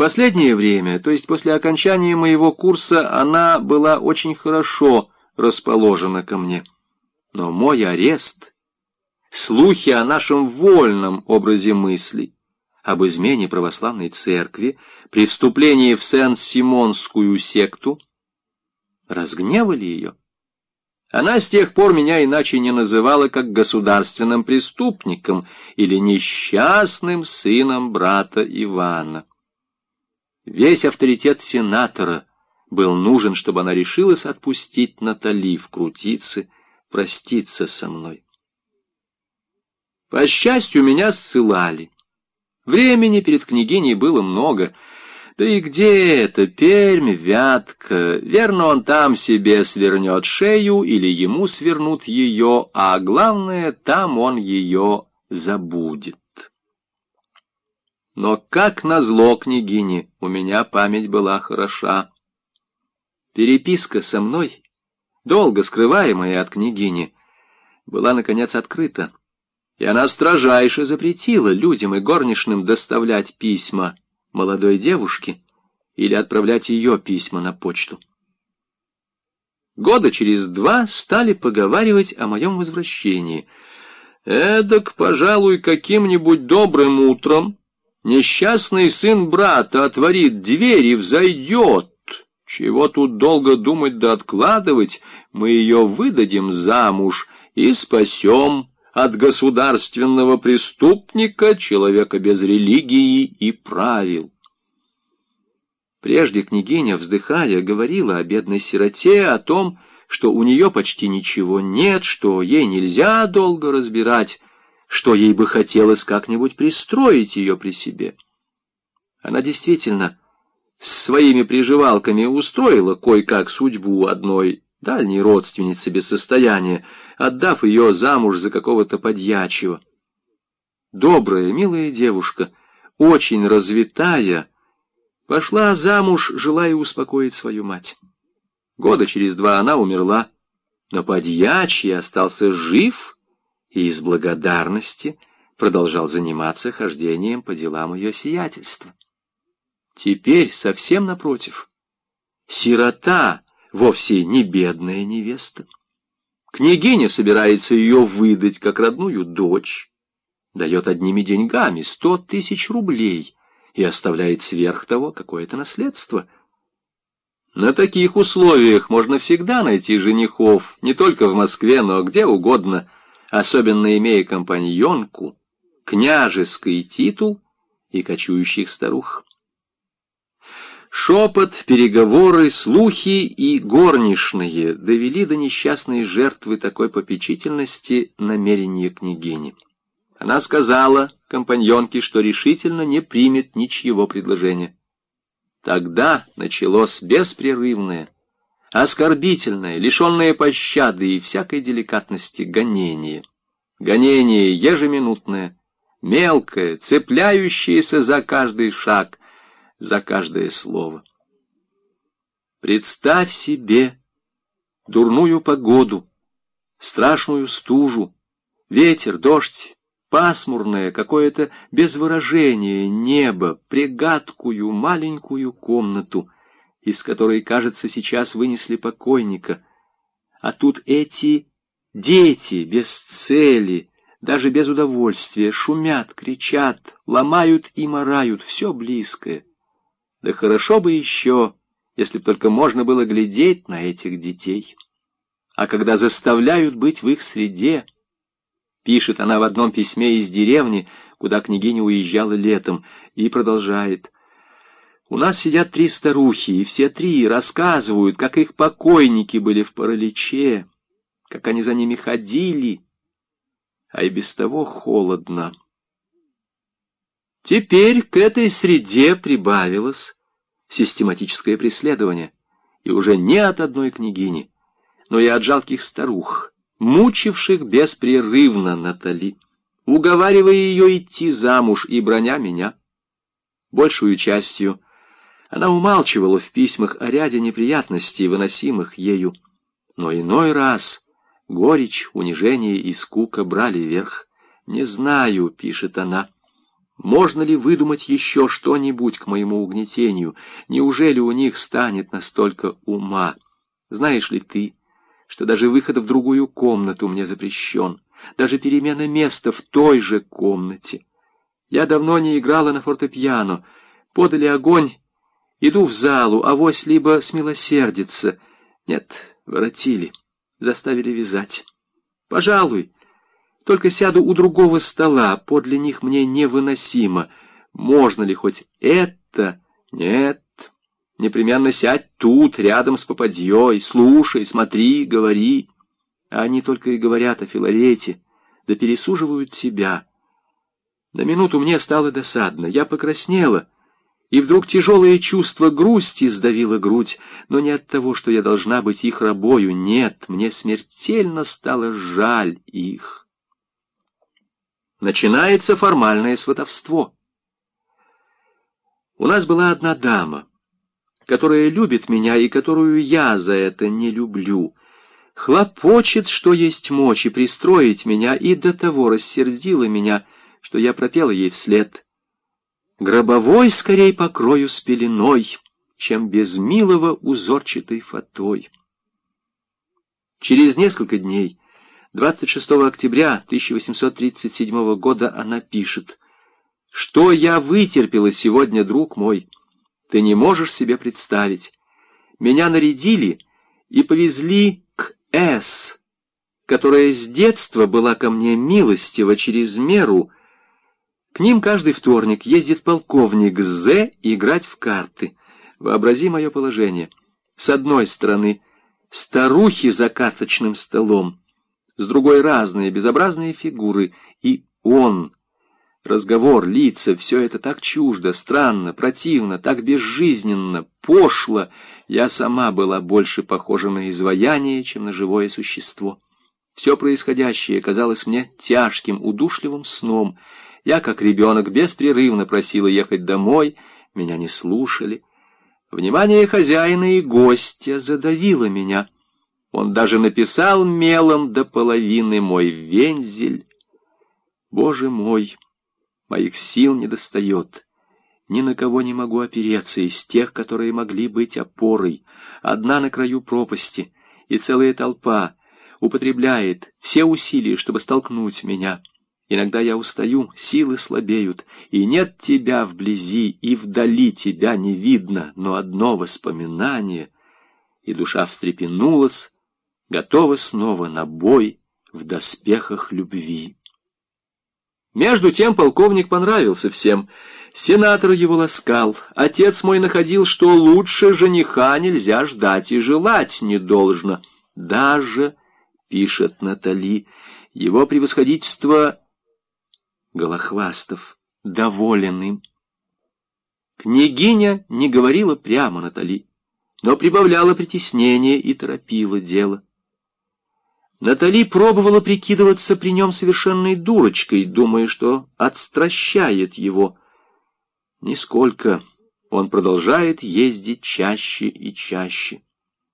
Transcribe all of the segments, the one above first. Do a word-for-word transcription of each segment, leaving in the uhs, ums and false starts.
последнее время, то есть после окончания моего курса, она была очень хорошо расположена ко мне. Но мой арест, слухи о нашем вольном образе мыслей, об измене православной церкви, при вступлении в Сен-Симонскую секту, разгневали ее. Она с тех пор меня иначе не называла, как государственным преступником или несчастным сыном брата Ивана. Весь авторитет сенатора был нужен, чтобы она решилась отпустить Натали в Крутицы, проститься со мной. По счастью, меня ссылали. Времени перед княгиней было много. Да и где это, Пермь, Вятка? Верно, он там себе свернет шею или ему свернут ее, а главное, там он ее забудет. Но, как назло княгине, у меня память была хороша. Переписка со мной, долго скрываемая от княгини, была, наконец, открыта, и она строжайше запретила людям и горничным доставлять письма молодой девушке или отправлять ее письма на почту. Года через два стали поговаривать о моем возвращении. Эдак, пожалуй, каким-нибудь добрым утром несчастный сын брата отворит дверь и взойдет. Чего тут долго думать да откладывать, мы ее выдадим замуж и спасем от государственного преступника человека без религии и правил. Прежде княгиня, вздыхая, говорила о бедной сироте, о том, что у нее почти ничего нет, что ей нельзя долго разбирать, что ей бы хотелось как-нибудь пристроить ее при себе. Она действительно с своими приживалками устроила кое-как судьбу одной дальней родственницы без состояния, отдав ее замуж за какого-то подьячего. Добрая, милая девушка, очень развитая, пошла замуж, желая успокоить свою мать. Года через два она умерла, но подьячий остался жив и из благодарности продолжал заниматься хождением по делам ее сиятельства. Теперь совсем напротив. Сирота вовсе не бедная невеста. Княгиня собирается ее выдать как родную дочь, дает одними деньгами сто тысяч рублей и оставляет сверх того какое-то наследство. На таких условиях можно всегда найти женихов, не только в Москве, но где угодно, особенно имея компаньонку, княжеский титул и кочующих старух. Шепот, переговоры, слухи и горничные довели до несчастной жертвы такой попечительности намерения княгини. Она сказала компаньонке, что решительно не примет ничьего предложения. Тогда началось беспрерывное, оскорбительное, лишенное пощады и всякой деликатности гонение. Гонение ежеминутное, мелкое, цепляющееся за каждый шаг, за каждое слово. Представь себе дурную погоду, страшную стужу, ветер, дождь, пасмурное, какое-то без выражения небо, пригадкую маленькую комнату, из которой, кажется, сейчас вынесли покойника. А тут эти дети без цели, даже без удовольствия, шумят, кричат, ломают и марают все близкое. Да хорошо бы еще, если б только можно было глядеть на этих детей. А когда заставляют быть в их среде, пишет она в одном письме из деревни, куда княгиня уезжала летом, и продолжает. У нас сидят три старухи, и все три рассказывают, как их покойники были в параличе, как они за ними ходили, а и без того холодно. Теперь к этой среде прибавилось систематическое преследование, и уже не от одной княгини, но и от жалких старух, мучивших беспрерывно Натали, уговаривая ее идти замуж и браня меня. Большую частью она умалчивала в письмах о ряде неприятностей, выносимых ею, но иной раз горечь, унижение и скука брали верх. «Не знаю», — пишет она, — Можно ли выдумать еще что-нибудь к моему угнетению? Неужели у них станет настолько ума? Знаешь ли ты, что даже выход в другую комнату мне запрещен, даже перемена места в той же комнате? Я давно не играла на фортепиано. Подали огонь, иду в залу, авось либо смилосердиться. Нет, воротили, заставили вязать. Пожалуй, только сяду у другого стола, подле них мне невыносимо. Можно ли хоть это? Нет, непременно сядь тут, рядом с попадьей, слушай, смотри, говори. А они только и говорят о Филарете, да пересуживают себя. На минуту мне стало досадно, я покраснела, и вдруг тяжелое чувство грусти сдавило грудь, но не от того, что я должна быть их рабою, нет, мне смертельно стало жаль их. Начинается формальное сватовство. У нас была одна дама, которая любит меня и которую я за это не люблю. Хлопочет, что есть мочи, пристроить меня, и до того рассердила меня, что я пропела ей вслед: «Гробовой скорей покрою с пеленой, чем без милого узорчатой фатой». Через несколько дней, двадцать шестого октября тысяча восемьсот тридцать седьмого года, она пишет: «Что я вытерпела сегодня, друг мой, ты не можешь себе представить. Меня нарядили и повезли к С, которая с детства была ко мне милостива через меру. К ним каждый вторник ездит полковник З играть в карты. Вообрази мое положение. С одной стороны старухи за карточным столом, с другой разные безобразные фигуры, и он. Разговор, лица — все это так чуждо, странно, противно, так безжизненно, пошло. Я сама была больше похожа на изваяние, чем на живое существо. Все происходящее казалось мне тяжким, удушливым сном. Я, как ребенок, беспрерывно просила ехать домой, меня не слушали. Внимание хозяина и гостя задавило меня. Он даже написал мелом до половины мой вензель. Боже мой, моих сил недостает. Ни на кого не могу опереться из тех, которые могли быть опорой. Одна на краю пропасти, и целая толпа употребляет все усилия, чтобы столкнуть меня. Иногда я устаю, силы слабеют, и нет тебя вблизи, и вдали тебя не видно, но одно воспоминание, и душа встрепенулась, готова снова на бой в доспехах любви. Между тем полковник понравился всем. Сенатор его ласкал. Отец мой находил, что лучше жениха нельзя ждать и желать не должно. Даже, пишет Натали, его превосходительство Голохвастов доволен им. Княгиня не говорила прямо Натали, но прибавляла притеснение и торопила дело. Натали пробовала прикидываться при нем совершенной дурочкой, думая, что отстращает его. Нисколько. Он продолжает ездить чаще и чаще.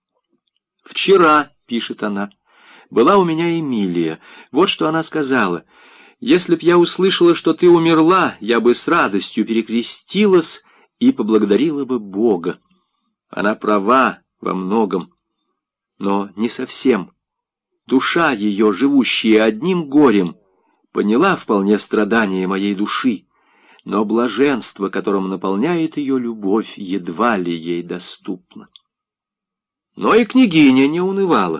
«Вчера, — пишет она, — была у меня Эмилия. Вот что она сказала: если б я услышала, что ты умерла, я бы с радостью перекрестилась и поблагодарила бы Бога. Она права во многом, но не совсем. Душа ее, живущая одним горем, поняла вполне страдания моей души, но блаженство, которым наполняет ее любовь, едва ли ей доступно». Но и княгиня не унывала.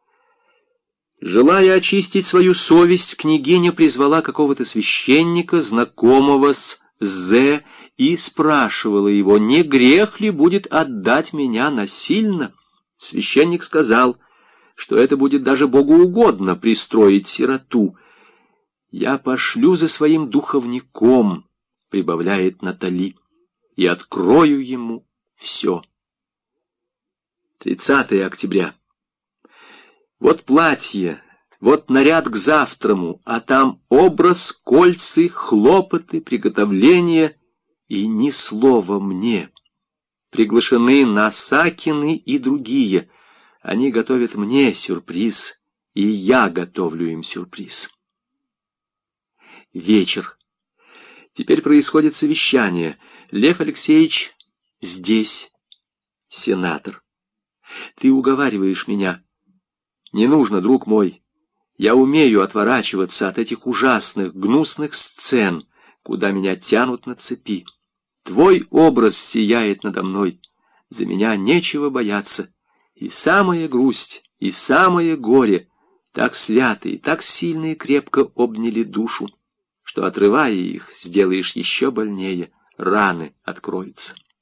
Желая очистить свою совесть, княгиня призвала какого-то священника, знакомого с З, и спрашивала его, не грех ли будет отдать меня насильно. Священник сказал, что это будет даже Богу угодно пристроить сироту. «Я пошлю за своим духовником», — прибавляет Натали, — «и открою ему все». тридцатого октября. Вот платье, вот наряд к завтраму, а там образ, кольцы, хлопоты, приготовления, и ни слова мне. Приглашены Насакины и другие. Они готовят мне сюрприз, и я готовлю им сюрприз. Вечер. Теперь происходит совещание. Лев Алексеевич здесь, сенатор. Ты уговариваешь меня. Не нужно, друг мой. Я умею отворачиваться от этих ужасных, гнусных сцен, куда меня тянут на цепи. Твой образ сияет надо мной. За меня нечего бояться. И самая грусть, и самое горе так свято и так сильно и крепко обняли душу, что, отрывая их, сделаешь еще больнее, раны откроются.